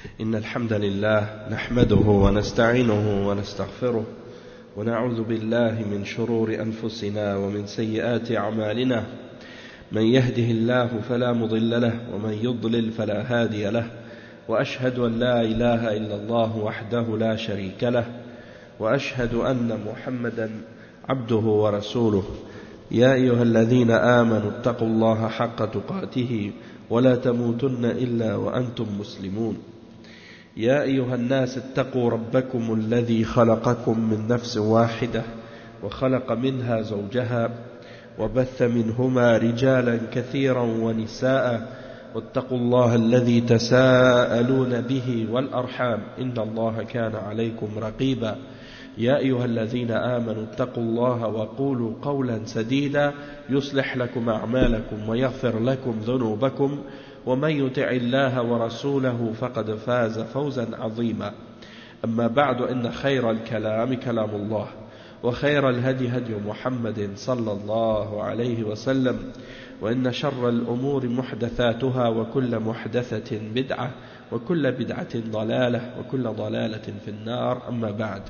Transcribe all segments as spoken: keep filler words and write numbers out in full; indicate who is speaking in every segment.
Speaker 1: إن الحمد لله نحمده ونستعينه ونستغفره ونعوذ بالله من شرور أنفسنا ومن سيئات أعمالنا. من يهده الله فلا مضل له ومن يضلل فلا هادي له، وأشهد أن لا إله إلا الله وحده لا شريك له، وأشهد أن محمدا عبده ورسوله. يا أيها الذين آمنوا اتقوا الله حق تقاته ولا تموتن إلا وأنتم مسلمون. يا أيها الناس اتقوا ربكم الذي خلقكم من نفس واحدة وخلق منها زوجها وبث منهما رجالا كثيرا ونساء، واتقوا الله الذي تساءلون به والأرحام إن الله كان عليكم رقيبا. يا أيها الذين آمنوا اتقوا الله وقولوا قولا سديدا يصلح لكم أعمالكم ويغفر لكم ذنوبكم، ومن يطع الله ورسوله فقد فاز فوزا عظيما. أما بعد، إن خير الكلام كلام الله، وخير الهدي هدي محمد صلى الله عليه وسلم، وإن شر الأمور محدثاتها وكل محدثة بدعة وكل بدعة ضلالة وكل ضلالة في النار. أما بعد.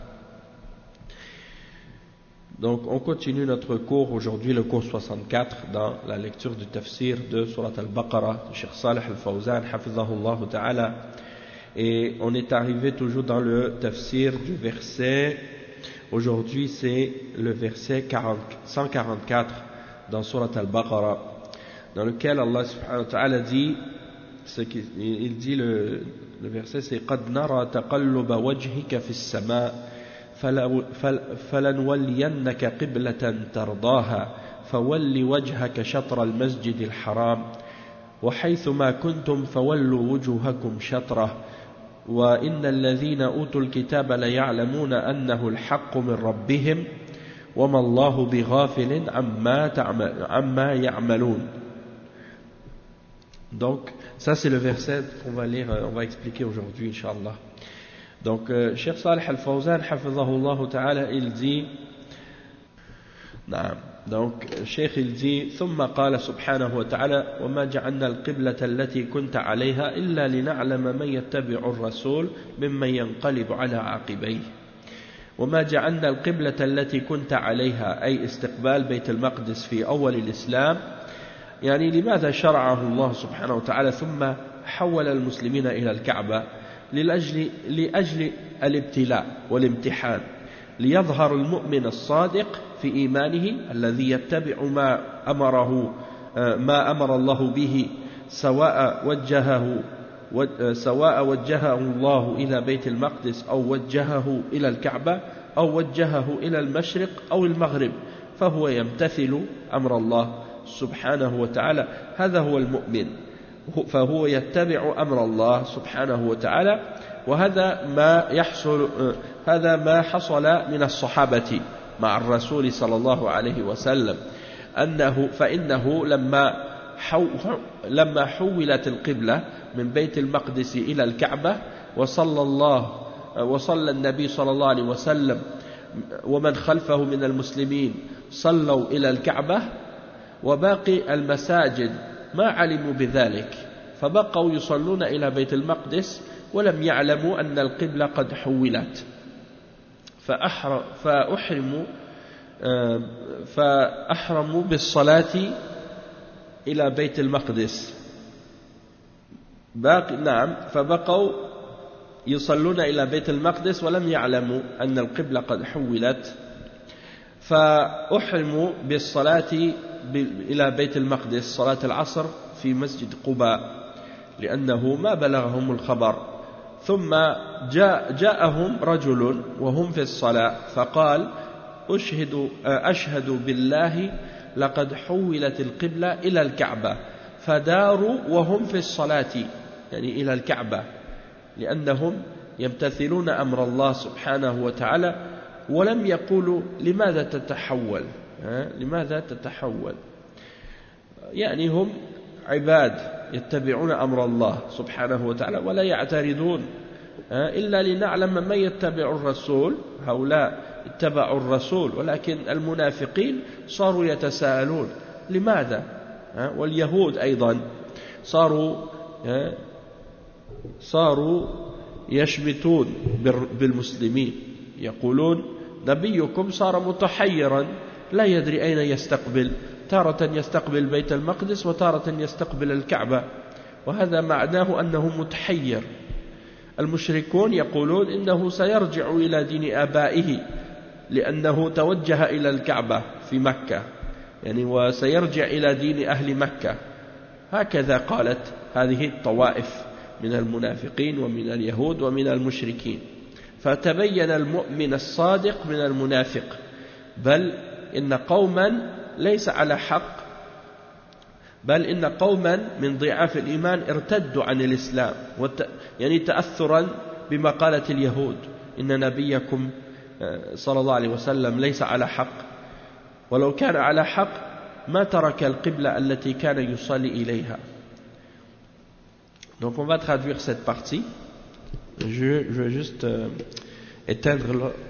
Speaker 1: Donc on continue notre cours aujourd'hui, le cours soixante-quatre, dans la lecture du tafsir de Surat al-Baqarah de Cheikh Salih al-Fawzan hafizahullah ta'ala, et on est arrivé toujours dans le tafsir du verset, aujourd'hui c'est le verset cent quarante-quatre dans Surat al-Baqarah, dans lequel Allah subhanahu wa ta'ala dit, ce qui, il dit le, le verset c'est قَدْ نَرَى تَقَلُّبَ وَجْهِكَ فِي السَّمَاءِ فلنولينك قبلة ترضاها فول وجهك شطر المسجد الحرام وحيثما كنتم فولوا وجوهكم شطره وإن الذين أوتوا الكتاب ليعلمون أنه الحق من ربهم وما الله بغافل عما يعملون. Donc ça c'est le verset qu'on va lire, on va expliquer aujourd'hui Inch'Allah. Donc, euh, Cheikh Salih al-Fawzan, hafizahullah ta'ala, il dit, نعم. donc, Cheikh il dit, ثم قال سبحانه وتعالى وما جعلنا القبلة التي كنت عليها إلا لنعلم من يتبع الرسول ممن ينقلب على عقبيه. وما جعلنا القبلة التي كنت عليها أي استقبال بيت المقدس في أول الإسلام، يعني لماذا شرعه الله سبحانه وتعالى ثم حول المسلمين إلى الكعبة؟ لأجل, لأجل الابتلاء والامتحان، ليظهر المؤمن الصادق في إيمانه الذي يتبع ما أمره ما أمر الله به، سواء وجهه سواء وجهه الله إلى بيت المقدس أو وجهه إلى الكعبة أو وجهه إلى المشرق أو المغرب، فهو يمتثل أمر الله سبحانه وتعالى. هذا هو المؤمن، فهو يتبع أمر الله سبحانه وتعالى. وهذا ما يحصل هذا ما حصل من الصحابة مع الرسول صلى الله عليه وسلم، أنه فإنه لما حو لما حولت القبلة من بيت المقدس إلى الكعبة وصلى الله وصلى النبي صلى الله عليه وسلم ومن خلفه من المسلمين صلوا إلى الكعبة، وباقي المساجد ما علموا بذلك، فبقوا يصلون إلى بيت المقدس ولم يعلموا أن القبلة قد حولت، فأحرموا فأحرموا بالصلاة إلى بيت المقدس. باقي نعم فبقوا يصلون إلى بيت المقدس ولم يعلموا أن القبلة قد حولت، فأحرموا بالصلاة إلى بيت المقدس صلاة العصر في مسجد قباء لأنه ما بلغهم الخبر. ثم جاء جاءهم رجل وهم في الصلاة فقال أشهد, أشهد بالله لقد حولت القبلة إلى الكعبة، فداروا وهم في الصلاة يعني إلى الكعبة، لأنهم يمتثلون أمر الله سبحانه وتعالى، ولم يقولوا لماذا تتحول لماذا تتحول يعني هم عباد يتبعون أمر الله سبحانه وتعالى ولا يعترضون، إلا لنعلم من يتبع الرسول. هؤلاء اتبعوا الرسول، ولكن المنافقين صاروا يتساءلون لماذا، واليهود أيضا صاروا صاروا يشمتون بالمسلمين يقولون نبيكم صار متحيرا لا يدري أين يستقبل تارة يستقبل بيت المقدس وتارة يستقبل الكعبة وهذا معناه أنه متحير. المشركون يقولون إنه سيرجع إلى دين آبائه لأنه توجه إلى الكعبة في مكة يعني وسيرجع إلى دين أهل مكة. هكذا قالت هذه الطوائف من المنافقين ومن اليهود ومن المشركين. فتبين المؤمن الصادق من المنافق بل إن قوما ليس على حق بل إن قوما من ضعاف الإيمان ارتدوا عن الإسلام يعني تأثرا بما قالت اليهود إن نبيكم صلى الله عليه وسلم ليس على حق ولو كان على حق ما ترك القبلة التي كان يصلي إليها. Donc on va traduire cette partie. Je, je vais juste euh, éteindre le, le...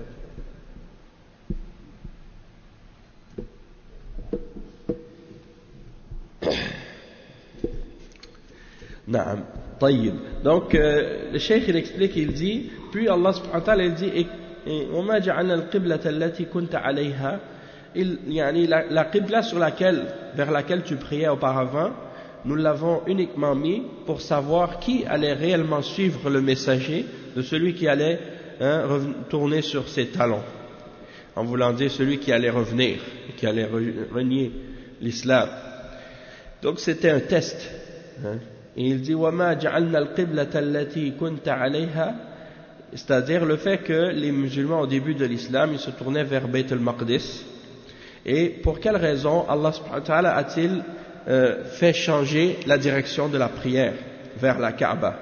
Speaker 1: Naam. طيب. Donc euh, le cheikh il explique, il dit, puis Allah subhanahu wa ta'ala il dit وما جعلنا القبلة التي كنت عليها il يعني la, la qibla sur laquelle vers laquelle tu priais auparavant nous l'avons uniquement mis pour savoir qui allait réellement suivre le messager de celui qui allait hein, retourner sur ses talons, en voulant dire celui qui allait revenir, qui allait renier l'islam. Donc c'était un test. Hein. Et il dit وَمَا جَعَلْنَا الْقِبْلَةَ الَّتِي كُنْتَ عَلَيْهَا, c'est-à-dire le fait que les musulmans au début de l'islam ils se tournaient vers Bayt al-Maqdis. Et pour quelle raison Allah subhanahu wa ta'ala a-t-il Euh, fait changer la direction de la prière vers la Kaaba?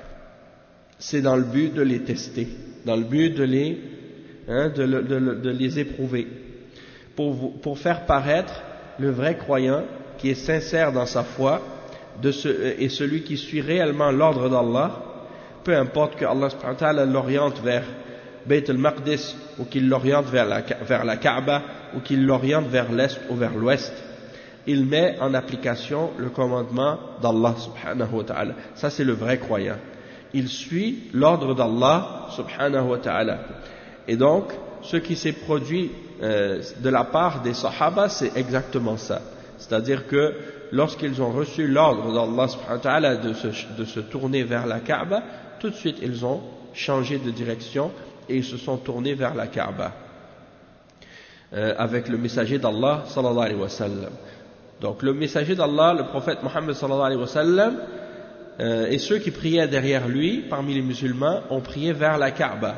Speaker 1: C'est dans le but de les tester, dans le but de les, hein, de, de, de, de les éprouver, pour, pour faire paraître le vrai croyant qui est sincère dans sa foi de ce, et celui qui suit réellement l'ordre d'Allah, peu importe que Allah subhanahu wa ta'ala l'oriente vers Bayt al-Maqdis ou qu'il l'oriente vers la, vers la Kaaba ou qu'il l'oriente vers l'est ou vers l'ouest. Il met en application le commandement d'Allah subhanahu wa ta'ala. Ça c'est le vrai croyant. Il suit l'ordre d'Allah subhanahu wa ta'ala. Et donc, ce qui s'est produit euh, de la part des Sahaba, c'est exactement ça. C'est-à-dire que lorsqu'ils ont reçu l'ordre d'Allah subhanahu wa ta'ala de se, de se tourner vers la Kaaba, tout de suite ils ont changé de direction et ils se sont tournés vers la Kaaba. Euh, avec le messager d'Allah sallallahu alayhi wa sallam. Donc le messager d'Allah, le prophète Mohammed sallallahu alayhi wa sallam, euh, et ceux qui priaient derrière lui, parmi les musulmans, ont prié vers la Kaaba.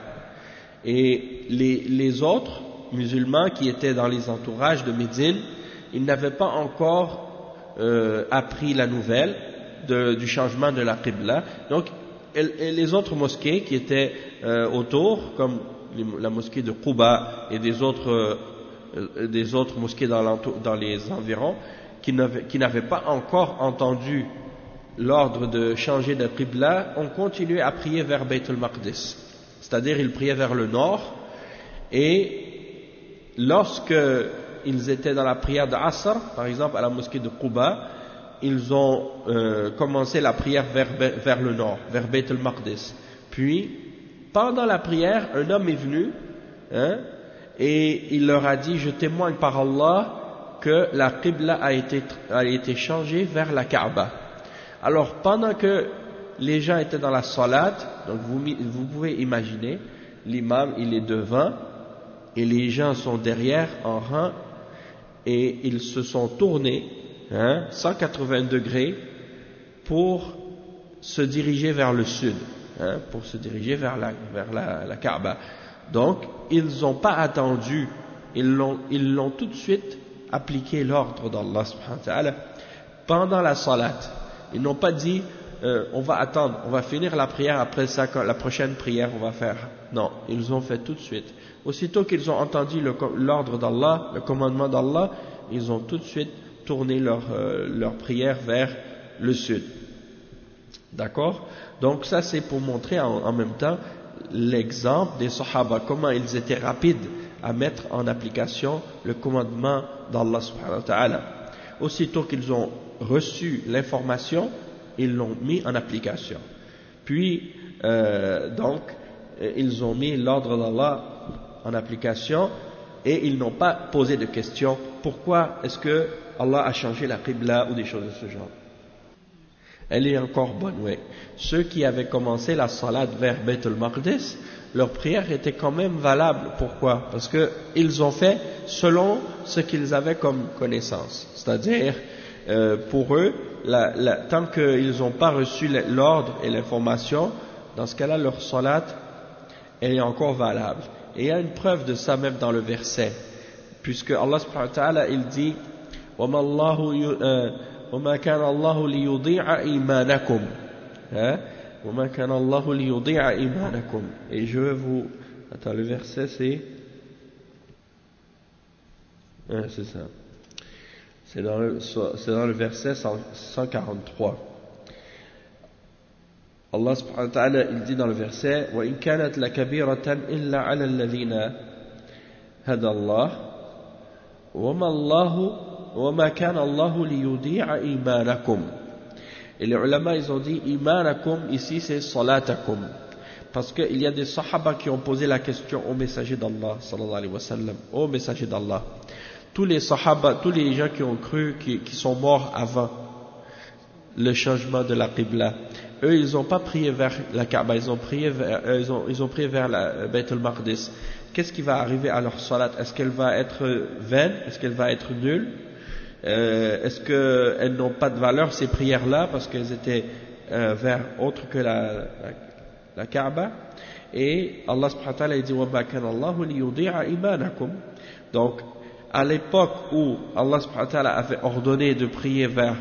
Speaker 1: Et les, les autres musulmans qui étaient dans les entourages de Médine, ils n'avaient pas encore euh, appris la nouvelle de, du changement de la Qibla. Donc et, et les autres mosquées qui étaient euh, autour, comme les, la mosquée de Quba et des autres, euh, des autres mosquées dans, dans les environs, qui n'avaient, qui n'avaient pas encore entendu l'ordre de changer de Qibla, ont continué à prier vers Bayt al-Maqdis. C'est-à-dire, ils priaient vers le nord, et lorsque ils étaient dans la prière d'Asr, par exemple à la mosquée de Quba, ils ont euh, commencé la prière vers, vers le nord, vers Bayt al-Maqdis. Puis, pendant la prière, un homme est venu, hein, et il leur a dit, je témoigne par Allah que la Qibla a été, a été changée vers la Kaaba. Alors, pendant que les gens étaient dans la salat, donc vous, vous pouvez imaginer, l'imam il est devant, et les gens sont derrière en rang, et ils se sont tournés, hein, cent quatre-vingts degrés, pour se diriger vers le sud, hein, pour se diriger vers la, vers la, la Kaaba. Donc, ils n'ont pas attendu, ils l'ont, ils l'ont tout de suite appliqué l'ordre d'Allah subhanahu wa ta'ala pendant la salat. Ils n'ont pas dit euh, on va attendre, on va finir la prière, après ça la prochaine prière on va faire. Non, ils ont fait tout de suite. Aussitôt qu'ils ont entendu le, l'ordre d'Allah, le commandement d'Allah, ils ont tout de suite tourné leur, euh, leur prière vers le sud. D'accord? Donc ça c'est pour montrer en, en même temps l'exemple des Sahaba, comment ils étaient rapides à mettre en application le commandement d'Allah subhanahu wa ta'ala. Aussitôt qu'ils ont reçu l'information, ils l'ont mis en application. Puis, euh, donc, ils ont mis l'ordre d'Allah en application et ils n'ont pas posé de questions. Pourquoi est-ce que Allah a changé la qibla ou des choses de ce genre? Elle est encore bonne, oui. Ceux qui avaient commencé la salade vers Beit al-Maqdis, leur prière était quand même valable. Pourquoi? Parce qu'ils ont fait selon ce qu'ils avaient comme connaissance. C'est-à-dire, euh, pour eux, la, la, tant qu'ils n'ont pas reçu l'ordre et l'information, dans ce cas-là, leur salat, elle est encore valable. Et il y a une preuve de ça même dans le verset, puisque Allah subhanahu wa ta'ala, il dit وَمَا اللَّهُ وَمَا كَانَ اللَّهُ لِيُضِيعَ إِيمَانَكُمْ وَمَا كَانَ اللَّهُ لِيُضِيعَ إِيمَانَكُمْ. Et je vais vous... Attends, le verset c'est... Ah, c'est ça. C'est dans le, c'est dans le verset cent quarante-trois. Allah subhanahu wa ta'ala, il dit dans le verset وَإِن كَانَتْ لَكَبِيرَةً إِلَّا عَلَى الَّذِينَ هَدَى اللَّهُ وَمَا اللَّهُ وَمَا كَانَ اللَّهُ لِيُضِيعَ إِيمَانَكُمْ. Et les ulama, ils ont dit إِيمَانَكُمْ, ici c'est صَلَاتَكُمْ, parce qu'il y a des sahaba qui ont posé la question au messager d'Allah sallallahu alayhi wa sallam, au messager d'Allah. Tous les sahaba, tous les gens qui ont cru, qui, qui sont morts avant le changement de la qibla, eux ils n'ont pas prié vers la Kaaba, ils ont prié vers, euh, ils ont, ils ont prié vers la Beit al-Maqdis. Qu'est-ce qui va arriver à leur salat? Est-ce qu'elle va être vaine? Est-ce qu'elle va être nulle? euh, Est-ce qu'elles n'ont pas de valeur, ces prières-là, parce qu'elles étaient euh, vers autre que la, la, la Kaaba? Et Allah subhanahu wa ta'ala dit وَمَا كَانَ اللَّهُ لِيُضِيعَ إِيمَانَكُمْ. Donc à l'époque où Allah subhanahu wa ta'ala avait ordonné de prier vers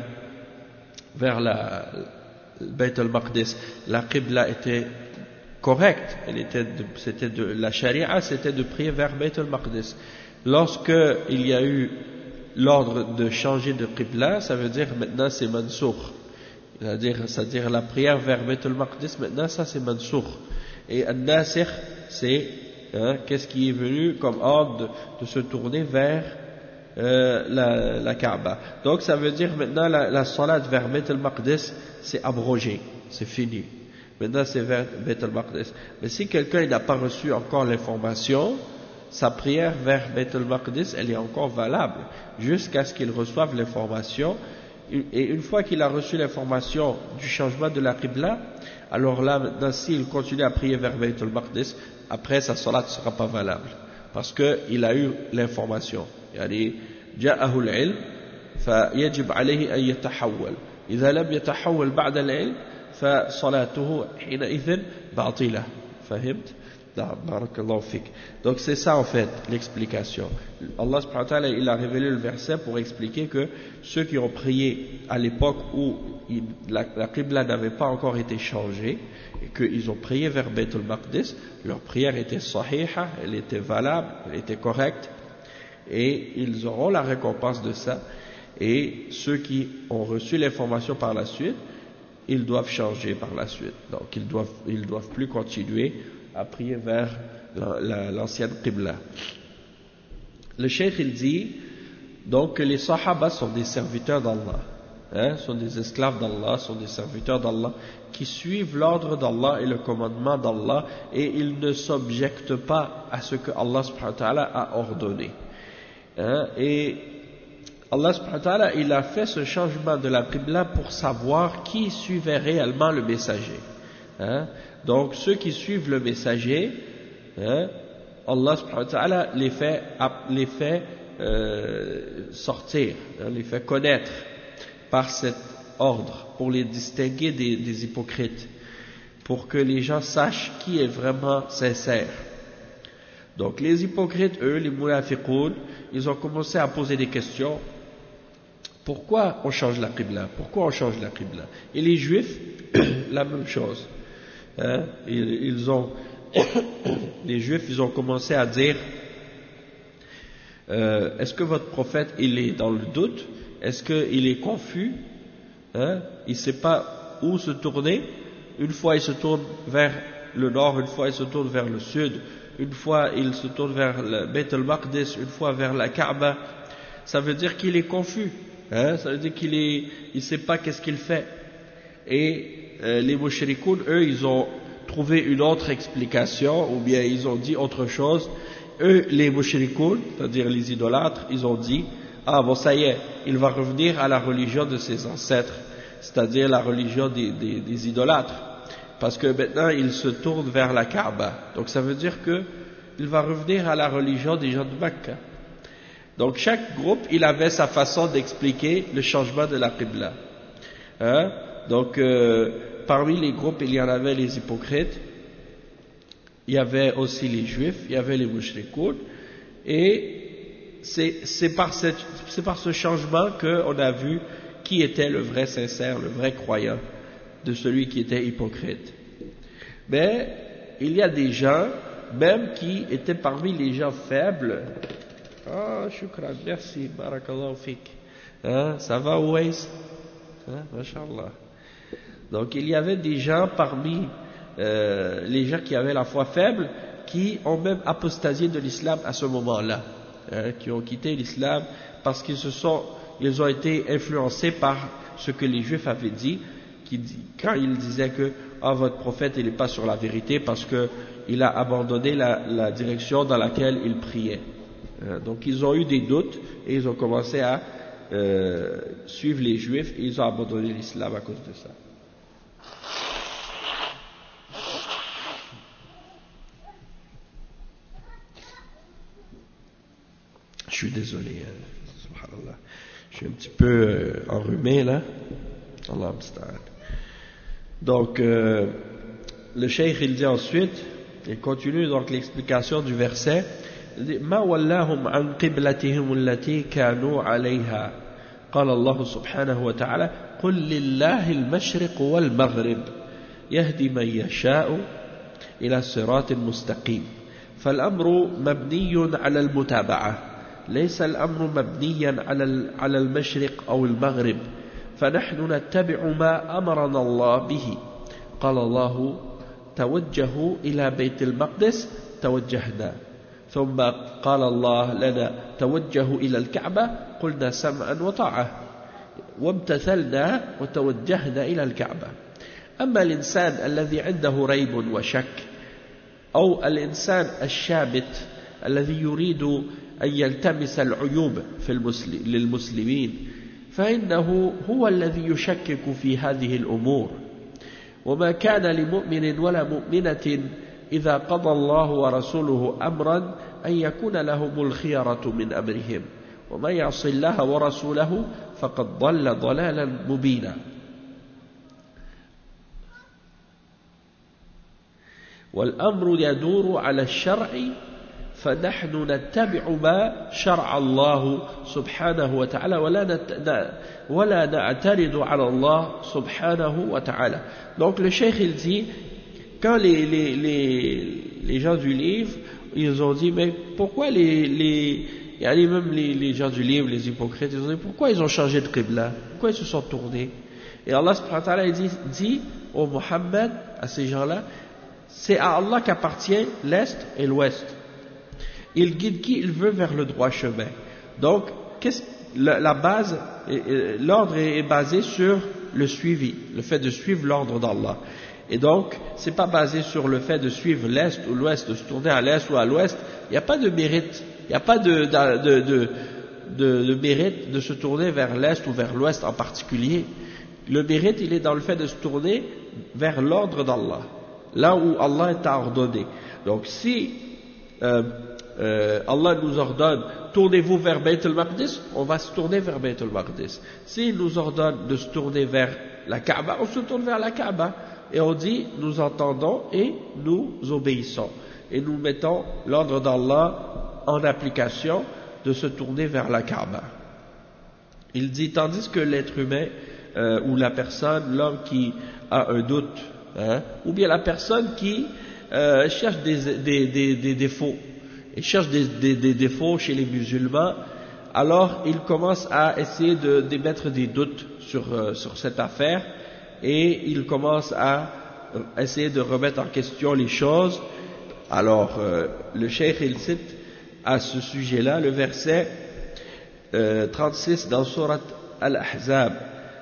Speaker 1: vers la Beit al-Maqdis, la Qibla était correcte, elle était de, c'était de, la charia c'était de prier vers Beit al-Maqdis. Lorsque il y a eu l'ordre de changer de Qibla, ça veut dire maintenant c'est mansour, c'est-à-dire, c'est-à-dire la prière vers Beit al-Maqdis, maintenant ça c'est mansour. Et al-Nasikh, c'est hein, qu'est-ce qui est venu comme ordre de, de se tourner vers Euh, la, la Kaaba. Donc ça veut dire maintenant la, la salat vers Beit al-Maqdis c'est abrogé, c'est fini. Maintenant c'est vers Beit al-Maqdis. Mais si quelqu'un n'a pas reçu encore l'information, sa prière vers Beit al-Maqdis elle est encore valable jusqu'à ce qu'il reçoive l'information. Et une fois qu'il a reçu l'information du changement de la Qibla, alors là maintenant s'il continue à prier vers Beit al-Maqdis, après sa salat ne sera pas valable parce qu'il a eu l'information. يعني جاءه العلم فيجب عليه أن يتحول، إذا لم يتحول بعد العلم فصلاته حينئذ باطلة. فهمت؟ بارك الله فيك. Donc c'est ça en fait l'explication. Allah subhanahu wa ta'ala il a révélé le verset pour expliquer que ceux qui ont prié à l'époque où il, la, la Qibla n'avait pas encore été changée et qu'ils ont prié vers Beit al-Maqdis, leur prière était sahiha, elle était valable, elle était correcte, et ils auront la récompense de ça. Et ceux qui ont reçu l'information par la suite, ils doivent changer par la suite. Donc ils doivent, ils doivent plus continuer à prier vers la, la, l'ancienne Qibla. Le cheikh il dit donc que les Sahaba sont des serviteurs d'Allah, hein, sont des esclaves d'Allah, sont des serviteurs d'Allah qui suivent l'ordre d'Allah et le commandement d'Allah, et ils ne s'objectent pas à ce que Allah subhanahu wa ta'ala a ordonné. Hein, et Allah subhanahu wa ta'ala il a fait ce changement de la Qibla pour savoir qui suivait réellement le messager. Hein, donc ceux qui suivent le messager, hein, Allah subhanahu wa ta'ala les fait, les fait euh, sortir, hein, les fait connaître par cet ordre pour les distinguer des, des hypocrites, pour que les gens sachent qui est vraiment sincère. Donc les hypocrites, eux, les munafiqoun, ils ont commencé à poser des questions. Pourquoi on change la Qibla? Pourquoi on change la Qibla? Et les juifs, la même chose. Hein? Ils, ils ont, les juifs, ils ont commencé à dire euh, est-ce que votre prophète, il est dans le doute? Est-ce qu'il est confus? Hein? Il ne sait pas où se tourner. Une fois il se tourne vers le nord, une fois il se tourne vers le sud, une fois il se tourne vers le Beit al-Maqdis, une fois vers la Kaaba. Ça veut dire qu'il est confus, hein? Ça veut dire qu'il est, il sait pas qu'est-ce qu'il fait. Et euh, les mushrikoun, eux, ils ont trouvé une autre explication, ou bien ils ont dit autre chose. Eux, les mushrikoun, c'est-à-dire les idolâtres, ils ont dit, ah bon, ça y est, il va revenir à la religion de ses ancêtres, c'est-à-dire la religion des, des, des idolâtres, parce que maintenant il se tourne vers la Kaaba. Donc ça veut dire que il va revenir à la religion des gens de Mecca. Donc chaque groupe, il avait sa façon d'expliquer le changement de la Qibla. Hein? Donc euh, parmi les groupes, il y en avait les hypocrites, il y avait aussi les juifs, il y avait les mushrikoun, et c'est, c'est, par cette, c'est par ce changement qu'on a vu qui était le vrai sincère, le vrai croyant de celui qui était hypocrite. Mais il y a des gens, même qui étaient parmi les gens faibles. Ah, oh, shukran, merci, barakallahu fik. Hein, ça va, Ouais? Hein, mashallah. Donc il y avait des gens parmi euh, les gens qui avaient la foi faible, qui ont même apostasié de l'islam à ce moment-là, hein, qui ont quitté l'islam parce qu'ils se sont, ils ont été influencés par ce que les juifs avaient dit, qui, quand ils disaient que ah, votre prophète il n'est pas sur la vérité parce qu'il a abandonné la, la direction dans laquelle il priait. Hein, donc ils ont eu des doutes et ils ont commencé à euh, suivre les juifs et ils ont abandonné l'islam à cause de ça. Je suis désolé, hein, subhanallah. Je suis un petit peu euh, enrhumé là. Allah musta'an. Donc, euh, le cheikh il dit ensuite, il continue donc l'explication du verset. Il dit Ma wallahum an qiblatihim allati kanu alayha. قال الله سبحانه وتعالى قل لله المشرق والمغرب يهدي من يشاء إلى صراط مستقيم فالأمر مبني على المتابعة ليس الأمر مبنيا على على المشرق أو المغرب فنحن نتبع ما أمرنا الله به قال الله توجهوا إلى بيت المقدس توجهنا ثم قال الله لنا توجهوا إلى الكعبة قلنا سمعا وطاعة وامتثلنا وتوجهنا إلى الكعبة أما الإنسان الذي عنده ريب وشك أو الإنسان الشابت الذي يريد أن يلتمس العيوب في المسلم للمسلمين فإنه هو الذي يشكك في هذه الأمور وما كان لمؤمن ولا مؤمنة إذا قضى الله ورسوله أمرا أن يكون لهم الخيرة من أمرهم ومن يعص الله ورسوله فقد ضل ضلالا مبينا والأمر يدور على الشرع فنحن نتبع ما شرع الله سبحانه وتعالى ولا نت... ولا نعترض على الله سبحانه وتعالى. Donc le cheikh il dit quand les, les, les, les gens du livre ils ont dit mais pourquoi les, les il y a même les, les gens du livre, les hypocrites, ils ont dit pourquoi ils ont changé de qibla, pourquoi ils se sont tournés. Et Allah subhanahu wa ta'ala il dit, dit au Muhammad, à ces gens-là, c'est à Allah qu'appartient l'Est et l'Ouest. Il guide qui il veut vers le droit chemin. Donc, qu'est-ce, la, la base, l'ordre est basé sur le suivi, le fait de suivre l'ordre d'Allah. Et donc, c'est pas basé sur le fait de suivre l'Est ou l'Ouest, de se tourner à l'Est ou à l'Ouest. Il n'y a pas de mérite, il n'y a pas de, de, de, de, de, de mérite de se tourner vers l'Est ou vers l'Ouest en particulier. Le mérite, il est dans le fait de se tourner vers l'ordre d'Allah, là où Allah est ordonné. Donc, si euh, euh, Allah nous ordonne tournez-vous vers Bayt al-Maqdis, on va se tourner vers Bayt al-Maqdis. S'il nous ordonne de se tourner vers la Kaaba, on se tourne vers la Kaaba. Et on dit, nous entendons et nous obéissons. Et nous mettons l'ordre d'Allah en application de se tourner vers la Kaaba. Il dit, tandis que l'être humain, euh, ou la personne, l'homme qui a un doute, hein, ou bien la personne qui euh, cherche des, des, des, des défauts, et cherche des, des, des défauts chez les musulmans, alors il commence à essayer de, d'émettre des doutes sur, euh, sur cette affaire, et il commence à essayer de remettre en question les choses. Alors, euh, le cheikh il cite à ce sujet-là le verset euh, trente-six dans Surat Al-Ahzab.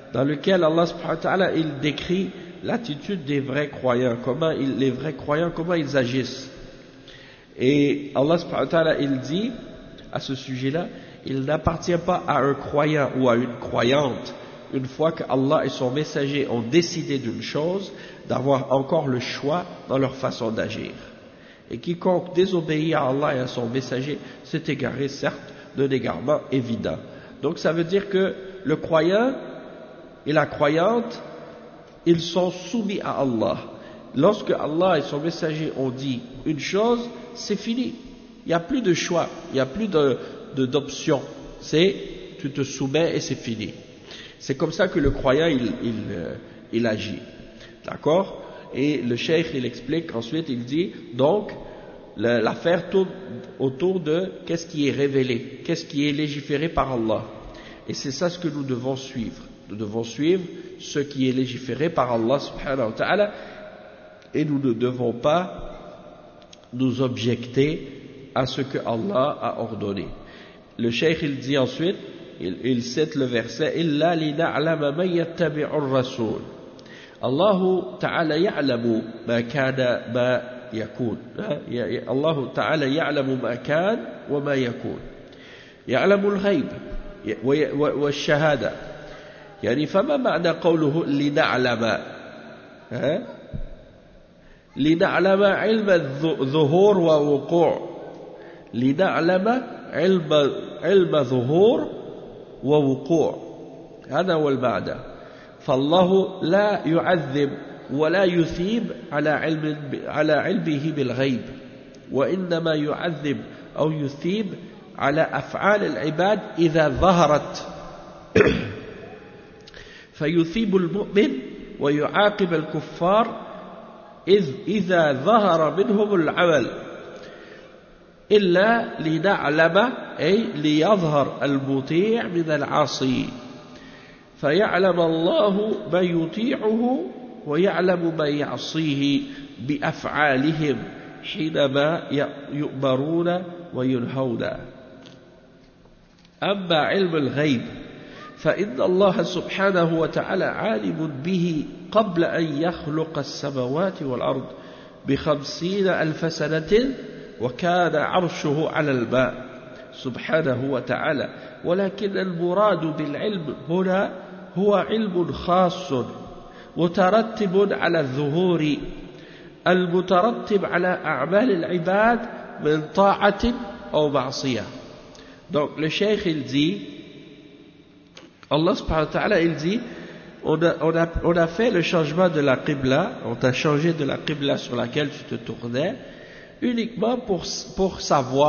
Speaker 1: dans lequel Allah subhanahu wa ta'ala il décrit l'attitude des vrais croyants, comment ils, les vrais croyants, comment ils agissent. Et Allah subhanahu wa ta'ala il dit à ce sujet-là, il n'appartient pas à un croyant ou à une croyante, une fois que Allah et son messager ont décidé d'une chose, d'avoir encore le choix dans leur façon d'agir. Et quiconque désobéit à Allah et à son messager s'est égaré, certes, d'un égarement évident. Donc ça veut dire que le croyant et la croyante, ils sont soumis à Allah. Lorsque Allah et son messager ont dit une chose, c'est fini. Il n'y a plus de choix, il n'y a plus de, de, d'option. C'est, tu te soumets et c'est fini. C'est comme ça que le croyant, il, il, il agit. D'accord? Et le cheikh, il explique ensuite, il dit, donc, l'affaire tourne autour de qu'est-ce qui est révélé, qu'est-ce qui est légiféré par Allah. Et c'est ça ce que nous devons suivre. Nous devons suivre ce qui est légiféré par Allah subhanahu wa ta'ala, et nous ne devons pas nous objecter à ce que Allah a ordonné. Le cheikh, il dit ensuite, il, il cite le verset, إِلَّا لِنَعْلَمَ مَنْ يَتَّبِعُ الرَّسُولِ الله تعالى يعلم ما كان ما يكون الله تعالى يعلم ما كان وما يكون يعلم الغيب والشهادة يعني فما معنى قوله لنعلم لنعلم علم الظهور ووقوع لنعلم علم علم ظهور ووقوع هذا هو المعنى فالله لا يعذب ولا يثيب على علم على علمه بالغيب وإنما يعذب أو يثيب على أفعال العباد إذا ظهرت فيثيب المؤمن ويعاقب الكفار إذ إذا ظهر منهم العمل إلا لنعلم أي ليظهر المطيع من العاصي فيعلم الله ما يطيعه ويعلم ما يعصيه بأفعالهم حينما يؤمرون وينهون. أما علم الغيب فإن الله سبحانه وتعالى عالم به قبل أن يخلق السماوات والأرض بخمسين ألف سنة وكان عرشه على الماء سبحانه وتعالى ولكن المراد بالعلم هنا هو علم خاص مترتب على الظهور المترتب على أعمال العباد من طاعة أو معصية. Donc le cheikh il dit, Allah subhanahu wa ta'ala il dit, on a, on, a, on a fait le changement de la qibla, on t'a changé de la qibla sur laquelle tu te tournais, uniquement pour, pour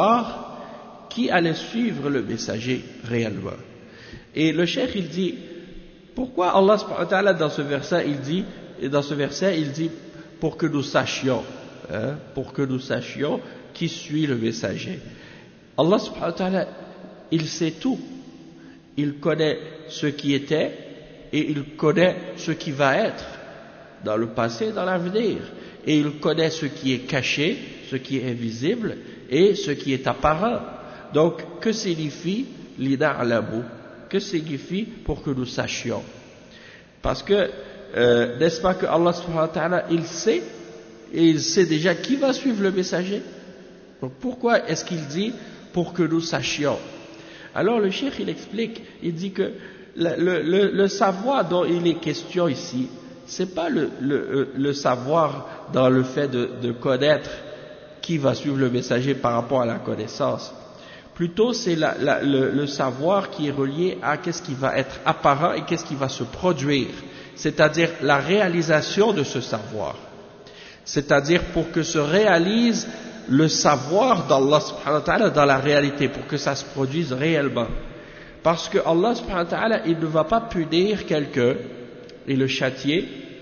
Speaker 1: savoir qui allait suivre le messager réellement. Et le cheikh il dit, pourquoi Allah subhanahu wa ta'ala dans ce verset il dit, et dans ce verset il dit pour que nous sachions, hein, pour que nous sachions qui suit le messager. Allah subhanahu wa ta'ala il sait tout, il connaît ce qui était et il connaît ce qui va être dans le passé et dans l'avenir, et il connaît ce qui est caché, ce qui est invisible et ce qui est apparent. Donc que signifie l'ina'lamu? Que signifie pour que nous sachions? Parce que euh, n'est-ce pas que Allah subhanahu wa ta'ala il sait, et il sait déjà qui va suivre le messager? Donc pourquoi est-ce qu'il dit pour que nous sachions? Alors le cheikh il explique, il dit que le, le, le, le savoir dont il est question ici, c'est pas le, le, le savoir dans le fait de, de connaître qui va suivre le messager par rapport à la connaissance. Plutôt c'est la, la, le, le savoir qui est relié à qu'est-ce qui va être apparent et qu'est-ce qui va se produire, c'est-à-dire la réalisation de ce savoir. C'est-à-dire pour que se réalise le savoir d'Allah subhanahu wa ta'ala dans la réalité, pour que ça se produise réellement. Parce que Allah subhanahu wa ta'ala, il ne va pas punir quelqu'un et le châtier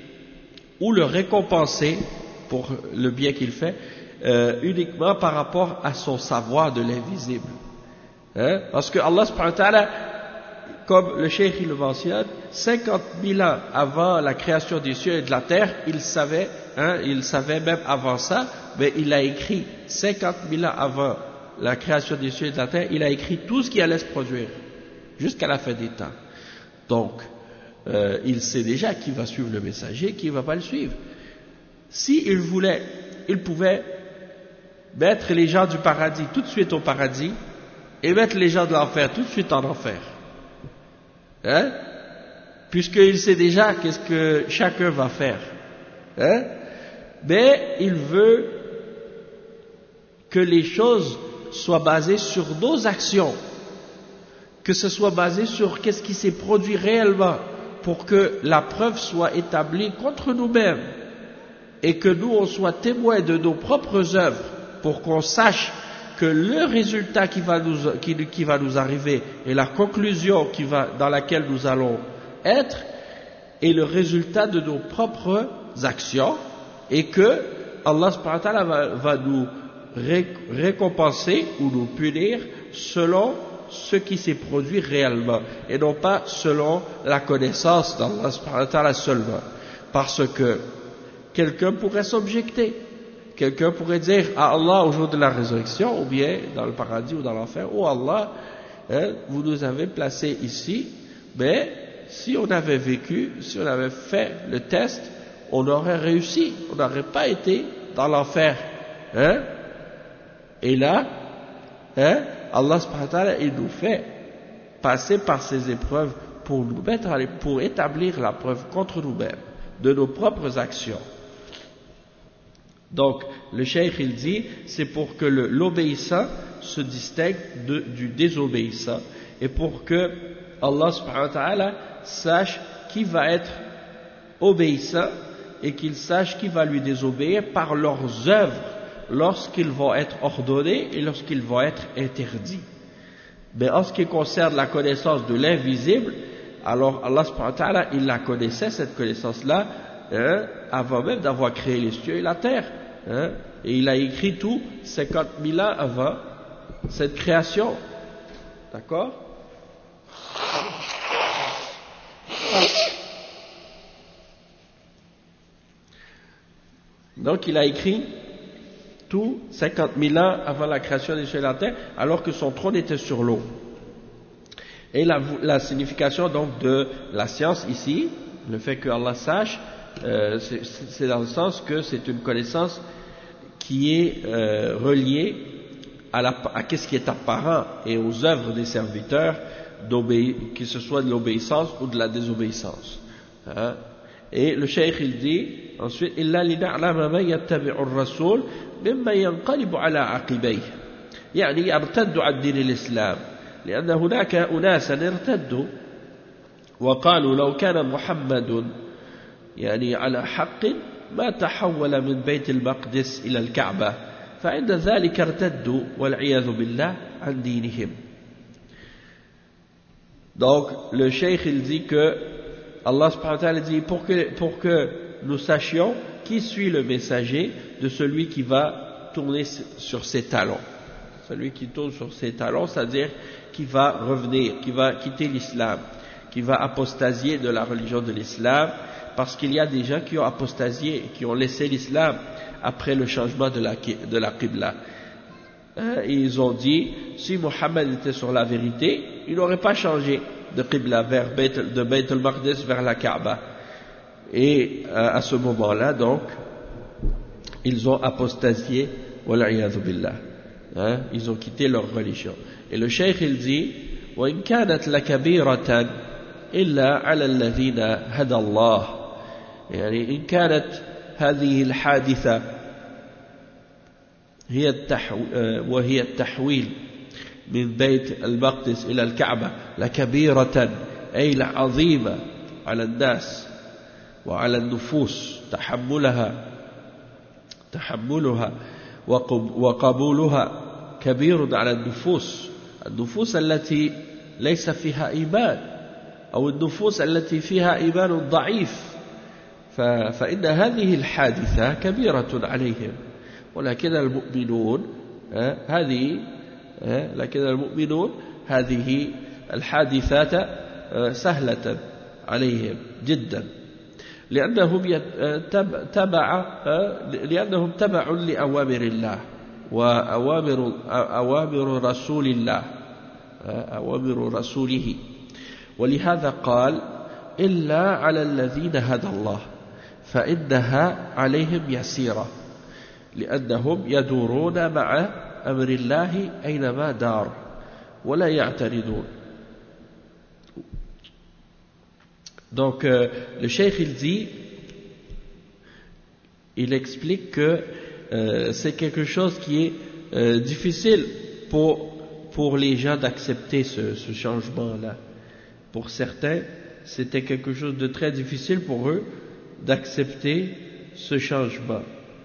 Speaker 1: ou le récompenser pour le bien qu'il fait euh, uniquement par rapport à son savoir de l'invisible. Hein? Parce que Allah subhanahu wa ta'ala, comme le cheikh il le mentionne, cinquante mille ans avant la création des cieux et de la terre, il savait, hein, il savait même avant ça, mais il a écrit cinquante mille ans avant la création des cieux et de la terre, il a écrit tout ce qui allait se produire jusqu'à la fin des temps. Donc, euh, il sait déjà qui va suivre le messager, qui ne va pas le suivre. S'il voulait, il pouvait mettre les gens du paradis tout de suite au paradis et mettre les gens de l'enfer tout de suite en enfer. Hein? Puisqu'il sait déjà qu'est-ce que chacun va faire. Hein? Mais il veut que les choses soient basées sur nos actions, que ce soit basé sur qu'est-ce qui s'est produit réellement, pour que la preuve soit établie contre nous-mêmes et que nous on soit témoins de nos propres œuvres, pour qu'on sache que le résultat qui va nous, qui, qui va nous arriver et la conclusion qui va, dans laquelle nous allons être est le résultat de nos propres actions, et que Allah subhanahu wa ta'ala va, va nous récompenser ou nous punir selon ce qui s'est produit réellement et non pas selon la connaissance d'Allah subhanahu wa ta'ala seulement. Parce que quelqu'un pourrait s'objecter, quelqu'un pourrait dire à Allah au jour de la résurrection, ou bien dans le paradis ou dans l'enfer: oh Allah, hein, vous nous avez placés ici, mais si on avait vécu, si on avait fait le test, on aurait réussi, on n'aurait pas été dans l'enfer. Hein? Et là, hein, Allah subhanahu wa ta'ala, il nous fait passer par ces épreuves pour nous mettre, pour établir la preuve contre nous-mêmes de nos propres actions. Donc, le cheikh il dit, c'est pour que le, l'obéissant se distingue de, du désobéissant, et pour que Allah subhanahu wa ta'ala sache qui va être obéissant et qu'il sache qui va lui désobéir par leurs œuvres, lorsqu'ils vont être ordonnés et lorsqu'ils vont être interdits. Mais en ce qui concerne la connaissance de l'invisible, alors Allah subhanahu wa ta'ala, il la connaissait, cette connaissance-là, hein, avant même d'avoir créé les cieux et la terre. Hein, et il a écrit tout cinquante mille ans avant cette création. D'accord? Donc il a écrit tout cinquante mille ans avant la création des cieux et de la terre, alors que son trône était sur l'eau. Et la, la signification donc de la science ici, le fait que Allah sache, euh, c'est, c'est dans le sens que c'est une connaissance qui est euh, reliée à, la, à qu'est-ce qui est apparent et aux œuvres des serviteurs, que ce soit de l'obéissance ou de la désobéissance. Hein? Et le cheikh il dit ensuite: إلا لنعلم من يتبع الرسول ممن ينقلب على عقبيه، يعني يرتد عن دين الإسلام، لأن هناك أناسا ارتدوا وقالوا لو كان محمد يعني على حق ما تحول من بيت المقدس إلى الكعبة، فعند ذلك ارتدوا والعياذ بالله عن دينهم. Donc le cheikh il dit que Allah subhanahu wa ta'ala dit pour que, pour que nous sachions qui suit le messager de celui qui va tourner sur ses talons. Celui qui tourne sur ses talons, c'est-à-dire qui va revenir, qui va quitter l'islam, qui va apostasier de la religion de l'islam, parce qu'il y a des gens qui ont apostasié, qui ont laissé l'islam après le changement de la, de la Qibla. Hein, et ils ont dit, si Mohammed était sur la vérité, il n'aurait pas changé de Qibla vers Beit, de Beit al-Maqdis vers la Kaaba. Et euh, à ce moment-là, donc, ils ont apostasié, wal'iyadhu billah. Hein, ils ont quitté leur religion. Et le cheikh il dit: وَإِنْ كَانَتْ لَكَبِيرَةً إِلَّا عَلَى الَّذِينَ هَدَى اللَّهُ، يعني إن كانت هذه الحادثة هي التحو... وهي التحويل من بيت المقدس إلى الكعبة لكبيرة، أي لعظيمة على الناس وعلى النفوس، تحملها تحملها وقبولها كبير على النفوس، النفوس التي ليس فيها إيمان، أو النفوس التي فيها إيمان ضعيف، فإن هذه الحادثة كبيرة عليهم، ولكن المؤمنون هذه لكن المؤمنون هذه الحادثات سهلة عليهم جدا، لأنهم تبع لأنهم تبع لأوامر الله وأوامر أوامر رسول الله أوامر رسوله. ولهذا قال: إلا على الذين هدى الله فإنها عليهم يسيرة لأنهم يدورون مع أمر الله أينما دار ولا يعترضون. Donc euh, le cheikh il dit, il explique que euh, c'est quelque chose qui est euh, difficile pour, pour les gens d'accepter ce, ce changement-là. Pour certains, c'était quelque chose de très difficile pour eux d'accepter ce changement.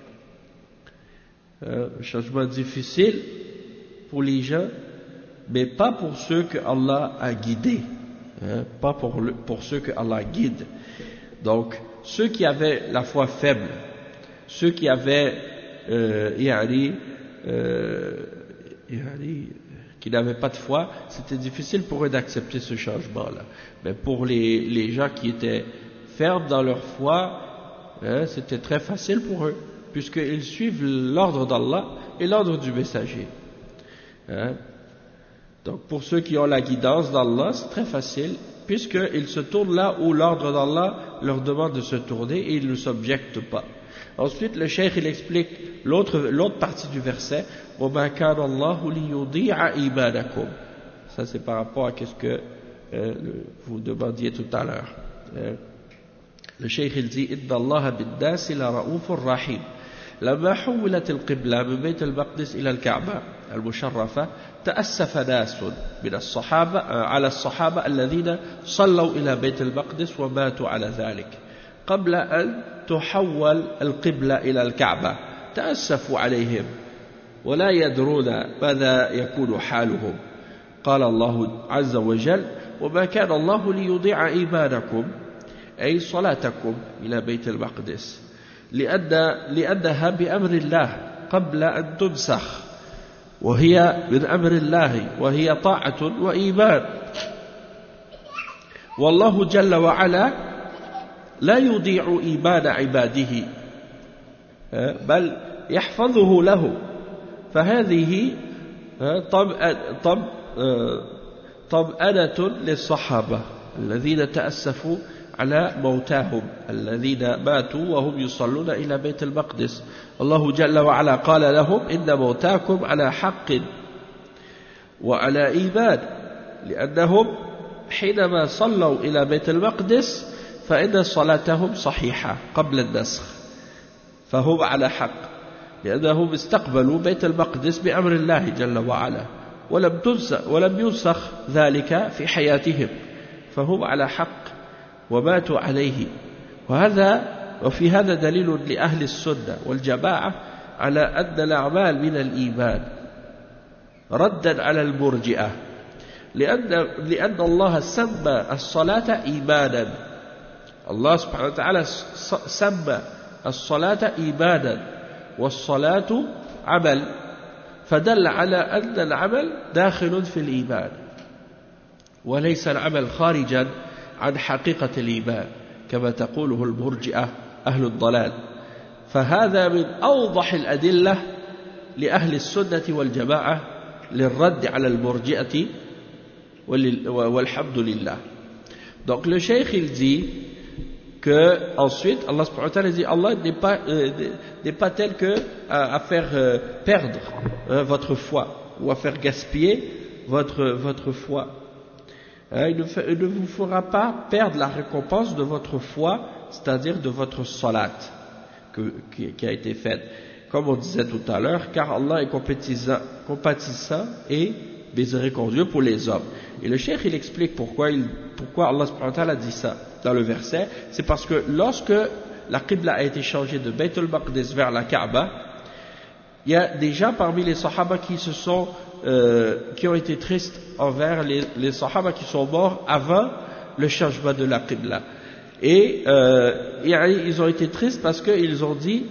Speaker 1: Euh, un changement difficile pour les gens, mais pas pour ceux que Allah a guidés. Hein, pas pour, le, pour ceux que Allah guide. Donc, ceux qui avaient la foi faible, ceux qui avaient, euh, yani, euh, yani, qui n'avaient pas de foi, c'était difficile pour eux d'accepter ce changement-là. Mais pour les, les gens qui étaient fermes dans leur foi, hein, c'était très facile pour eux, puisqu'ils suivent l'ordre d'Allah et l'ordre du messager. Hein. Donc pour ceux qui ont la guidance d'Allah, c'est très facile, puisqu'ils se tournent là où l'ordre d'Allah leur demande de se tourner et ils ne s'objectent pas. Ensuite, le cheikh il explique l'autre, l'autre partie du verset, وَمَا كَانَ اللَّهُ لِيُضِيعَ إِيمَانَكُمْ. Ça c'est par rapport à ce que euh, vous demandiez tout à l'heure. Euh, le cheikh il dit إِنَّ اللَّهَ بِالنَّاسِ لَرَؤُوفٌ رَحِيمٌ. لما حولت القبلة من بيت المقدس إلى الكعبة المشرفة تأسف ناس من الصحابة على الصحابة الذين صلوا إلى بيت المقدس وماتوا على ذلك قبل أن تحول القبلة إلى الكعبة. تأسفوا عليهم ولا يدرون ماذا يكون حالهم. قال الله عز وجل وما كان الله ليضيع إيمانكم أي صلاتكم إلى بيت المقدس لأن لأنها بأمر الله قبل أن تنسخ وهي من أمر الله وهي طاعة وإيمان. والله جل وعلا لا يضيع إيمان عباده بل يحفظه له. فهذه طمأنة للصحابة الذين تأسفوا على موتاهم الذين ماتوا وهم يصلون إلى بيت المقدس. الله جل وعلا قال لهم إن موتاكم على حق وعلى إيمان لأنهم حينما صلوا إلى بيت المقدس فإن صلاتهم صحيحة قبل النسخ فهم على حق لأنهم استقبلوا بيت المقدس بأمر الله جل وعلا ولم تنسخ ولم ينسخ ذلك في حياتهم فهم على حق وماتوا عليه. وهذا وفي هذا دليل لأهل السنة والجماعة على أن الأعمال من الإيمان ردا على المرجئة لأن, لأن الله سمى الصلاة إيمانا. الله سبحانه وتعالى سمى الصلاة إيمانا والصلاة عمل فدل على أن العمل داخل في الإيمان وليس العمل خارجا عن حقيقة الإيمان كما تقوله المرجئة أهل الضلال. فهذا من أوضح الأدلة لأهل السنة والجماعة للرد على المرجئة والحمد لله. Donc le cheikh il dit que ensuite Allah subhanahu wa ta'ala dit Allah n'est pas, euh, n'est pas tel que à, à faire euh, perdre euh, votre foi ou à faire gaspiller votre, votre foi. Hein, il, ne fait, il ne vous fera pas perdre la récompense de votre foi, c'est-à-dire de votre salat que, qui, qui a été faite. Comme on disait tout à l'heure, car Allah est compatissant, compatissant et miséricordieux pour les hommes. Et le cheikh il explique pourquoi, il, pourquoi Allah subhanahu wa ta'ala dit ça dans le verset. C'est parce que lorsque la Qibla a été changée de Bayt al-Maqdis vers la Kaaba, il y a des gens parmi les Sahaba qui se sont euh, qui ont été tristes envers les, les Sahaba qui sont morts avant le changement de la Qibla. Et euh, ils ont été tristes parce qu'ils ont dit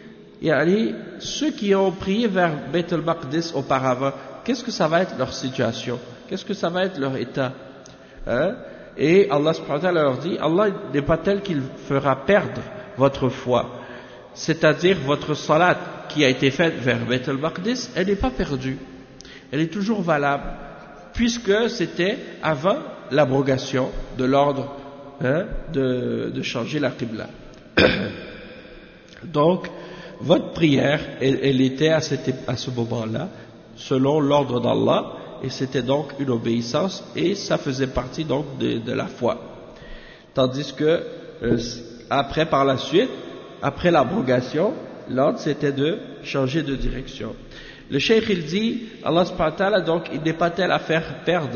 Speaker 1: ceux qui ont prié vers Bayt al-Maqdis auparavant, qu'est-ce que ça va être leur situation? Qu'est-ce que ça va être leur état? Hein? Et Allah subhanahu wa ta'ala leur dit, Allah n'est pas tel qu'il fera perdre votre foi. C'est-à-dire votre salat qui a été faite vers Bayt al-Maqdis, elle n'est pas perdue. Elle est toujours valable, puisque c'était avant l'abrogation de l'ordre hein, de, de changer la qibla. Donc, votre prière, elle, elle était à, cette, à ce moment-là, selon l'ordre d'Allah, et c'était donc une obéissance, et ça faisait partie donc de, de la foi. Tandis que, euh, après, par la suite, après l'abrogation, l'ordre c'était de changer de direction. Le cheikh il dit, Allah subhanahu wa ta'ala, donc il n'est pas tel à faire perdre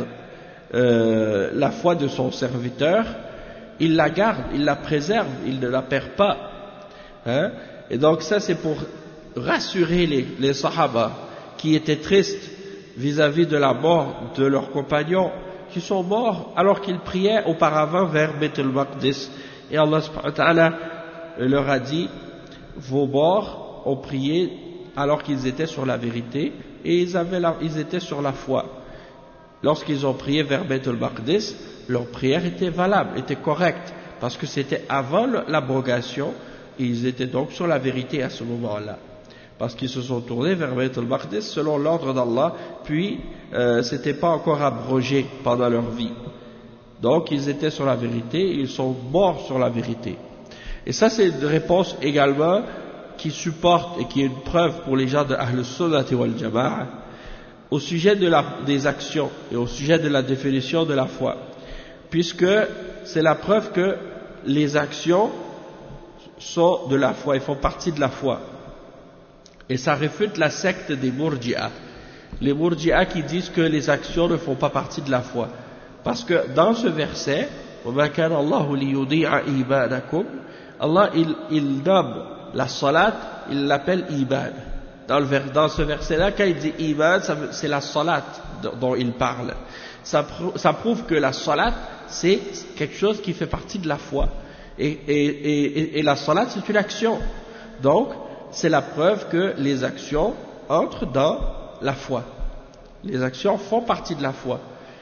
Speaker 1: euh, la foi de son serviteur, il la garde, il la préserve, il ne la perd pas. Hein? Et donc ça c'est pour rassurer les, les sahaba qui étaient tristes vis-à-vis de la mort de leurs compagnons qui sont morts alors qu'ils priaient auparavant vers Beit al-Maqdis. Et Allah subhanahu wa ta'ala leur a dit, vos morts ont prié alors qu'ils étaient sur la vérité et ils, avaient la, ils étaient sur la foi. Lorsqu'ils ont prié vers Beit al-Maqdis, leur prière était valable, était correcte, parce que c'était avant l'abrogation, et ils étaient donc sur la vérité à ce moment-là. Parce qu'ils se sont tournés vers Beit al-Maqdis selon l'ordre d'Allah, puis euh, c'était pas encore abrogé pendant leur vie. Donc ils étaient sur la vérité, et ils sont morts sur la vérité. Et ça c'est une réponse également qui supporte et qui est une preuve pour les gens de Ahl Sunnah wal Jama'a au sujet de la, des actions et au sujet de la définition de la foi, puisque c'est la preuve que les actions sont de la foi, ils font partie de la foi. Et ça réfute la secte des Murji'a, les Murji'a qui disent que les actions ne font pas partie de la foi, parce que dans ce verset وَمَا كَانَ اللَّهُ لِيُضِيعَ إِيمَانَكُمْ, Allah il, il nomme la salat, il l'appelle iman. Dans, le, dans ce verset-là, quand il dit iman, c'est la salat dont il parle. Ça, ça prouve que la salat, c'est quelque chose qui fait partie de la foi. Et, et, et, et la salat, c'est une action. Donc, c'est la preuve que les actions entrent dans la foi. Les actions font partie de la foi.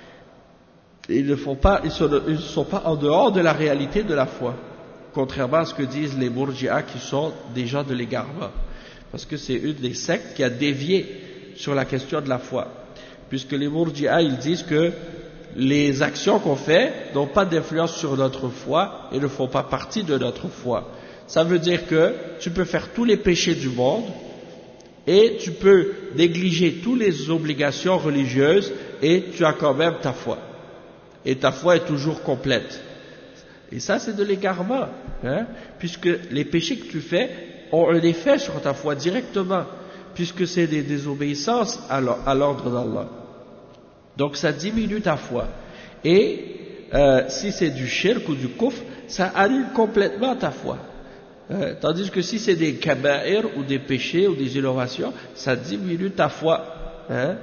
Speaker 1: Ils ne font pas, ils sont, ils sont pas en dehors de la réalité de la foi. Contrairement à ce que disent les Murji'a qui sont des gens de l'égarement. Parce que c'est une des sectes qui a dévié sur la question de la foi. Puisque les Murji'a, ils disent que les actions qu'on fait n'ont pas d'influence sur notre foi et ne font pas partie de notre foi. Ça veut dire que tu peux faire tous les péchés du monde et tu peux négliger toutes les obligations religieuses et tu as quand même ta foi. Et ta foi est toujours complète. Et ça, c'est de l'égarement, hein, puisque les péchés que tu fais ont un effet sur ta foi directement, puisque c'est des désobéissances à l'ordre d'Allah. Donc ça diminue ta foi. Et euh, si c'est du shirk ou du kufr, ça annule complètement ta foi. Euh, tandis que si c'est des kaba'ir ou des péchés ou des innovations, ça diminue ta foi. Hein.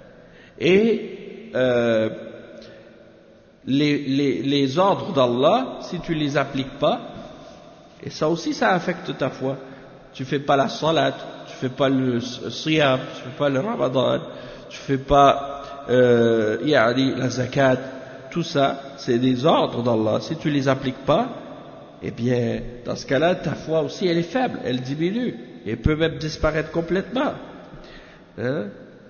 Speaker 1: Et euh, Les, les, les ordres d'Allah, si tu les appliques pas, et ça aussi ça affecte ta foi. Tu fais pas la salat, tu fais pas le siyam, tu fais pas le ramadan, tu fais pas euh, yani, la zakat, tout ça, c'est des ordres d'Allah. Si tu les appliques pas, eh bien, dans ce cas-là, ta foi aussi elle est faible, elle diminue, et peut même disparaître complètement. Hein?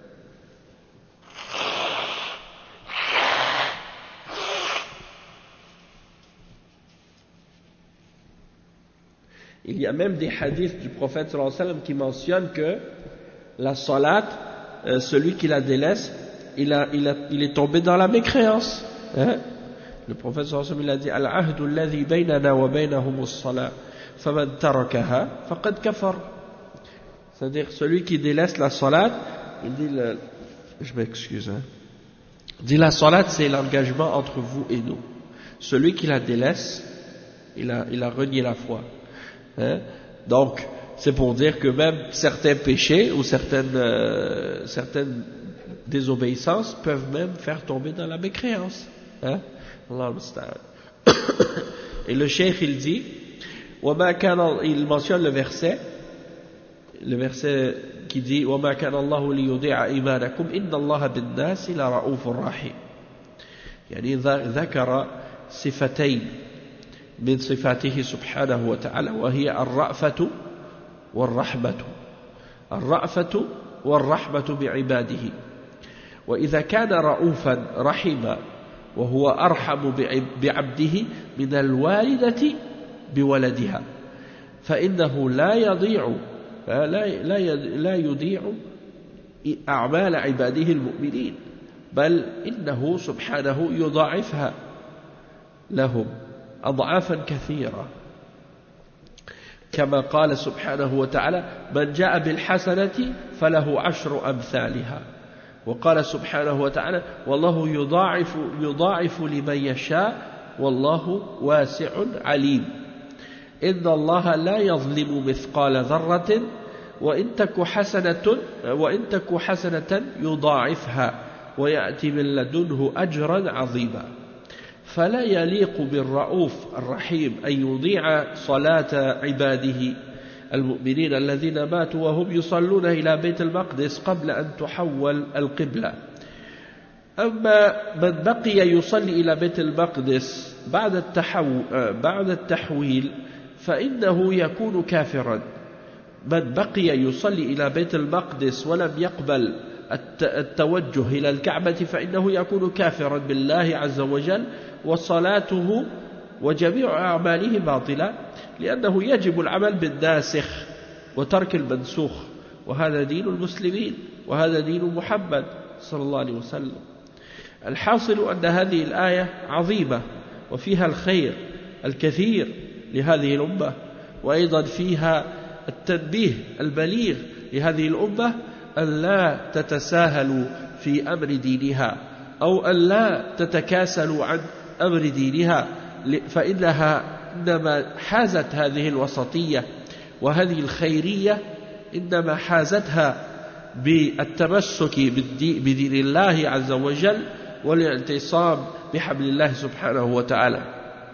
Speaker 1: Il y a même des hadiths du prophète sallallahu alayhi wa sallam qui mentionnent que la salat, euh, celui qui la délaisse, il, a, il, a, il est tombé dans la mécréance. Hein? Le prophète sallallahu alayhi wa sallam il a dit Al-ahdu alladhi baynana wa baynahum as-salat faman tarakaha faqad kafar. C'est-à-dire celui qui délaisse la salat, il dit le, je m'excuse, hein, il dit la salat c'est l'engagement entre vous et nous. Celui qui la délaisse, il a, il a renié la foi. Hein? Donc, c'est pour dire que même certains péchés ou certaines, euh, certaines désobéissances peuvent même faire tomber dans la mécréance. Hein? Et le cheikh il dit, il mentionne le verset, le verset qui dit وَمَا كَانَ اللَّهُ لِيُضِيعَ إِيمَانَكُمْ إِنَّ اللَّهَ بِالنَّاسِ لَرَءُوفٌ رَحِيمٌ. يعني ذكر صفتين من صفاته سبحانه وتعالى وهي الرأفة والرحمة. الرأفة والرحمة بعباده. وإذا كان رؤوفا رحيما وهو أرحم بعبده من الوالدة بولدها فإنه لا يضيع لا لا لا يضيع أعمال عباده المؤمنين بل إنه سبحانه يضاعفها لهم أضعافا كثيرة كما قال سبحانه وتعالى من جاء بالحسنة فله عشر أمثالها وقال سبحانه وتعالى والله يضاعف, يضاعف لمن يشاء والله واسع عليم إن الله لا يظلم مثقال ذرة وإن تك حسنة وإن تك حسنة يضاعفها ويأتي من لدنه أجرا عظيما فلا يليق بالرؤوف الرحيم أن يضيع صلاة عباده المؤمنين الذين ماتوا وهم يصلون إلى بيت المقدس قبل أن تحول القبلة أما من بقي يصلي إلى بيت المقدس بعد التحو... بعد التحويل فإنه يكون كافرا من بقي يصلي إلى بيت المقدس ولم يقبل التوجه إلى الكعبة فإنه يكون كافرا بالله عز وجل وصلاته وجميع أعماله باطلة لأنه يجب العمل بالناسخ وترك المنسوخ وهذا دين المسلمين وهذا دين محمد صلى الله عليه وسلم. الحاصل أن هذه الآية عظيمة وفيها الخير الكثير لهذه الأمة وأيضا فيها التنبيه البليغ لهذه الأمة أن لا تتساهلوا في أمر دينها أو أن لا تتكاسلوا عن أمر دينها فإنها إنما حازت هذه الوسطية وهذه الخيرية إنما حازتها بالتمسك بدين الله عز وجل والاعتصام بحبل الله سبحانه وتعالى.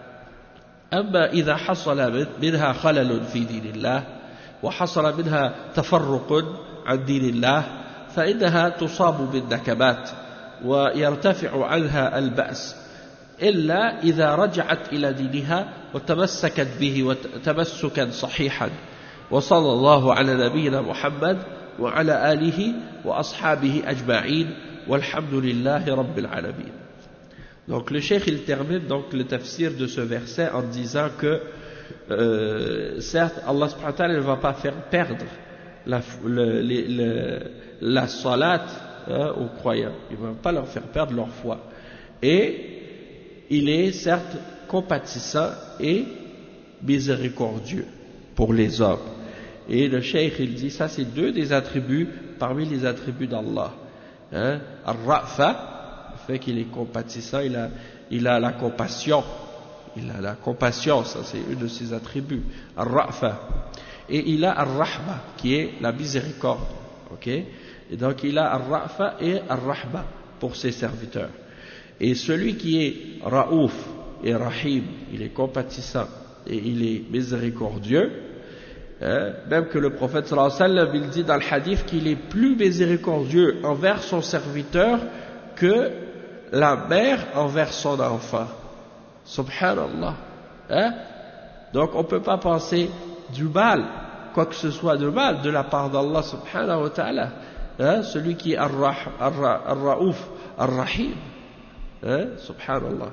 Speaker 1: أما إذا حصل منها خلل في دين الله وحصل منها تفرق عن دين الله فإنها تصاب بالنكبات ويرتفع عنها البأس إلا إذا رجعت إلى دينها وتمسكت به تمسكا صحيحا. وصلى الله على نبينا محمد وعلى آله وأصحابه أجمعين والحمد لله رب العالمين. Donc le cheikh il termine donc le tafsir de ce verset en disant que euh, certes Allah subhanahu wa ta'ala ne va pas faire perdre la, le, le, le, la salat hein, aux croyants, il ne va pas leur faire perdre leur foi et il est certes compatissant et miséricordieux pour les hommes. Et le cheikh il dit ça c'est deux des attributs parmi les attributs d'Allah hein, Ar-Ra'fa, le fait qu'il est compatissant, il a, il a la compassion, il a la compassion, ça c'est un de ses attributs, Ar-Ra'fa, et il a Ar-Rahma qui est la miséricorde, ok, et donc il a Ar-Ra'fa et Ar-Rahma pour ses serviteurs. Et celui qui est Ra'ouf et Rahim, il est compatissant et il est miséricordieux, hein, même que le prophète sallallahu alayhi wa sallam il dit dans le hadith qu'il est plus miséricordieux envers son serviteur que la mère envers son enfant. Subhanallah. Hein? Donc on ne peut pas penser du mal, quoi que ce soit de mal de la part d'Allah subhanahu wa ta'ala. Hein? Celui qui est Ar-Ra'ouf, Ar-Rahim. Hein? Subhanallah.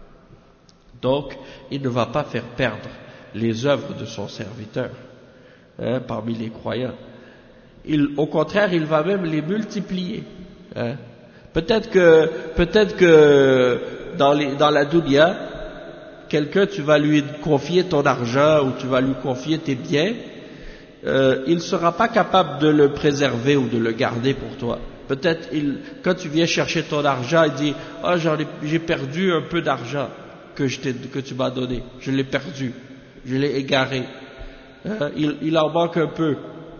Speaker 1: Donc il ne va pas faire perdre les œuvres de son serviteur hein, parmi les croyants. Il, au contraire, il va même les multiplier. Hein? Peut-être que, peut-être que dans, les, dans la dunya, quelqu'un, tu vas lui confier ton argent ou tu vas lui confier tes biens, euh, il ne sera pas capable de le préserver ou de le garder pour toi. Peut-être, il, quand tu viens chercher ton argent, il dit « Ah, oh, j'ai perdu un peu d'argent que, je t'ai, que tu m'as donné, je l'ai perdu, je l'ai égaré, hein, il, il en manque un peu. »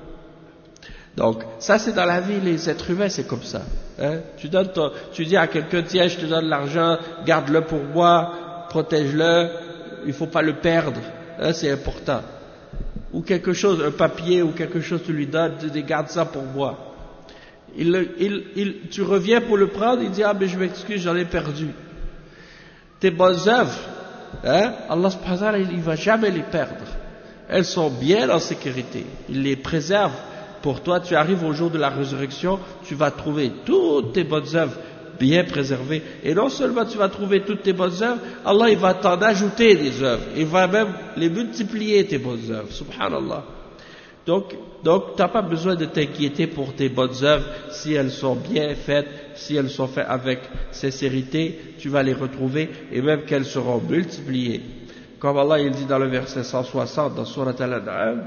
Speaker 1: Donc, ça c'est dans la vie, les êtres humains, c'est comme ça. Hein? Tu, donnes ton, tu dis à quelqu'un, tiens, je te donne l'argent, garde-le pour moi, protège-le, il ne faut pas le perdre, hein, c'est important. Ou quelque chose, un papier ou quelque chose, tu lui donnes, tu dis, garde ça pour moi. Il, il, il, tu reviens pour le prendre, il dit, ah mais je m'excuse, j'en ai perdu. Tes bonnes œuvres, hein, Allah subhanahu wa ta'ala, il ne va jamais les perdre. Elles sont bien en sécurité, il les préserve. Pour toi, tu arrives au jour de la résurrection, tu vas trouver toutes tes bonnes œuvres bien préserver. Et non seulement tu vas trouver toutes tes bonnes œuvres, Allah il va t'en ajouter des œuvres. Il va même les multiplier tes bonnes œuvres. Subhanallah. Donc, donc tu n'as pas besoin de t'inquiéter pour tes bonnes œuvres si elles sont bien faites, si elles sont faites avec sincérité, tu vas les retrouver et même qu'elles seront multipliées. Comme Allah il dit dans le verset cent soixante dans Surat Al-An'am,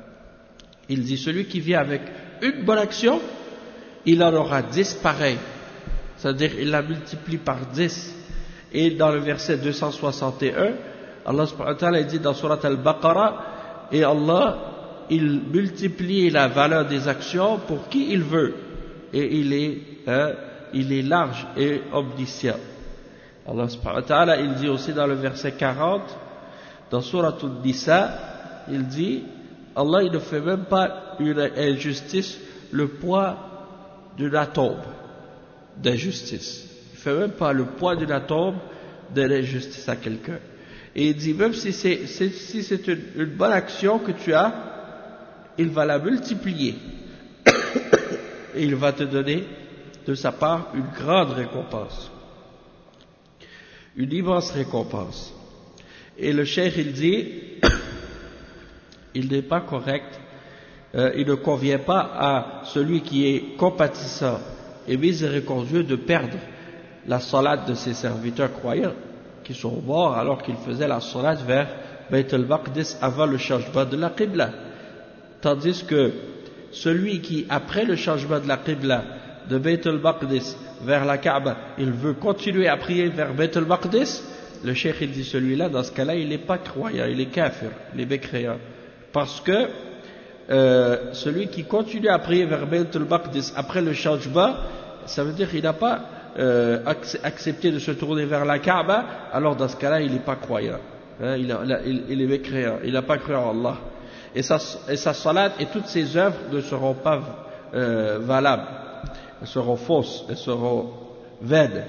Speaker 1: il dit celui qui vient avec une bonne action, il en aura dix pareils. C'est-à-dire il la multiplie par dix. Et dans le verset deux cent soixante et un, Allah subhanahu wa ta'ala il dit dans Surat Al-Baqarah, et Allah il multiplie la valeur des actions pour qui il veut. Et il est, hein, il est large et omniscient. Allah subhanahu wa ta'ala il dit aussi dans le verset quarante, dans Surat An-Nisa, il dit Allah il ne fait même pas une injustice le poids d'une atome d'injustice. Il ne fait même pas le poids d'une atome de l'injustice à quelqu'un. Et il dit même si c'est, c'est, si c'est une, une bonne action que tu as, il va la multiplier. Et il va te donner de sa part une grande récompense. Une immense récompense. Et le cheikh il dit, il n'est pas correct, euh, il ne convient pas à celui qui est compatissant et miséricordieux de perdre la salade de ses serviteurs croyants qui sont morts alors qu'ils faisaient la salade vers Bayt al-Maqdis avant le changement de la Qibla. Tandis que celui qui, après le changement de la Qibla de Bayt al-Maqdis vers la Kaaba, il veut continuer à prier vers Bayt al-Maqdis, le cheikh il dit celui-là, dans ce cas-là, il n'est pas croyant, il est kafir, il est mécréant. Parce que euh, celui qui continue à prier vers Bayt al-Maqdis après le changement, ça veut dire qu'il n'a pas euh, accepté de se tourner vers la Kaaba, alors dans ce cas-là, il n'est pas croyant. Hein, il, a, il, il est mécréant, il n'a pas cru en Allah. Et sa, et sa salat et toutes ses œuvres ne seront pas euh, valables, elles seront fausses, elles seront vaines.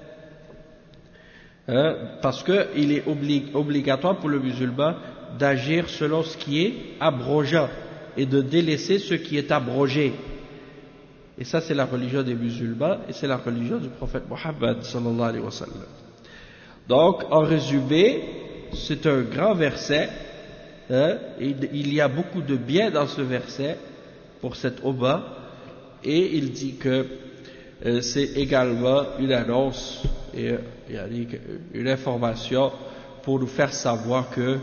Speaker 1: Hein, parce qu'il est oblig, obligatoire pour le musulman d'agir selon ce qui est abrogeant et de délaisser ce qui est abrogé. Et ça c'est la religion des musulmans et c'est la religion du prophète Mohammed sallallahu alayhi wa sallam. Donc en résumé, c'est un grand verset, hein, et il y a beaucoup de bien dans ce verset pour cette Ummah, et il dit que euh, c'est également une annonce et euh, une information pour nous faire savoir que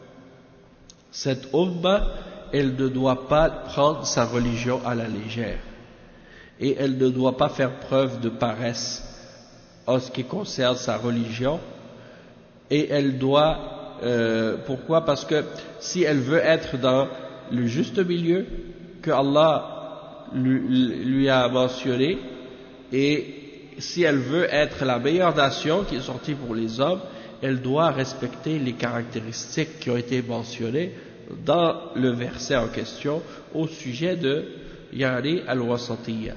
Speaker 1: cette Ummah, elle ne doit pas prendre sa religion à la légère et elle ne doit pas faire preuve de paresse en ce qui concerne sa religion, et elle doit euh, pourquoi? Parce que si elle veut être dans le juste milieu que Allah lui, lui a mentionné, et si elle veut être la meilleure nation qui est sortie pour les hommes, elle doit respecter les caractéristiques qui ont été mentionnées dans le verset en question au sujet de Yani al-Wasatiyya.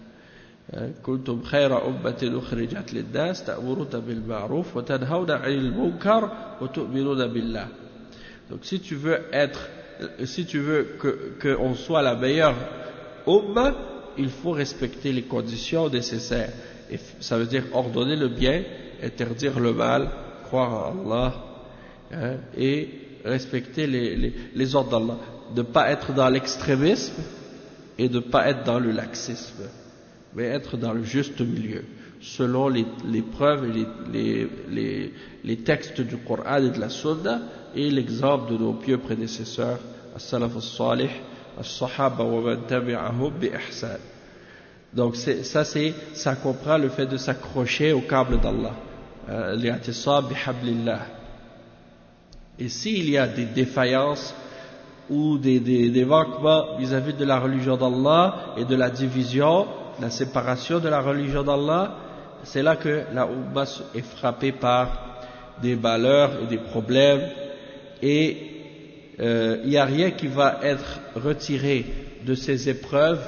Speaker 1: كنتم خير أمة أخرجت للناس تأمرون بالمعروف وتنهون عن المنكر وتؤمنون بالله. Donc si tu veux être, si tu veux que qu'on soit la meilleure Ummah, il faut respecter les conditions nécessaires. Et ça veut dire ordonner le bien, interdire le mal, croire en Allah, hein, et respecter les, les, les ordres d'Allah. De ne pas être dans l'extrémisme et de ne pas être dans le laxisme, mais être dans le juste milieu, selon les, les preuves et les, les, les, les textes du Coran et de la Sunna, et l'exemple de nos pieux prédécesseurs, as-salaf as-salih, as-sahaba wa man tabi'ahum bi ihsan. Donc c'est, ça, c'est, ça comprend le fait de s'accrocher au câble d'Allah, euh, l'i'tisab bi hablillah. Et s'il y a des défaillances ou des, des, des manquements vis-à-vis de la religion d'Allah et de la division, la séparation de la religion d'Allah, c'est là que la Ummah est frappée par des malheurs et des problèmes, et euh, il n'y a rien qui va être retiré de ces épreuves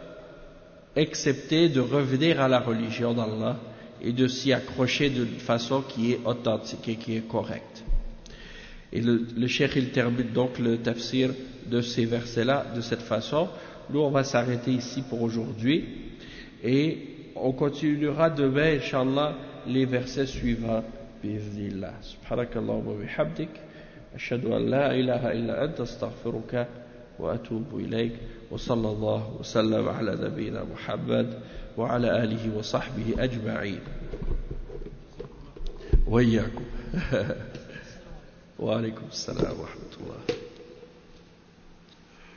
Speaker 1: excepté de revenir à la religion d'Allah et de s'y accrocher d'une façon qui est authentique et qui est correcte. Et le, le cheikh il termine donc le tafsir de ces versets-là de cette façon. Nous on va s'arrêter ici pour aujourd'hui, et on continuera demain, Inch'Allah, les versets suivants. Bi'idhnillah. Subhanakallahumma wa bihamdik. Ashhadu an la ilaha illa anta astaghfiruka wa atubu ilayk. Wa sallallahu wa sallam ala nabiyyina Muhammad wa ala alihi wa sahbihi ajma'in. Wa iyyakum. Wa alaykum assalam wa rahmatullah.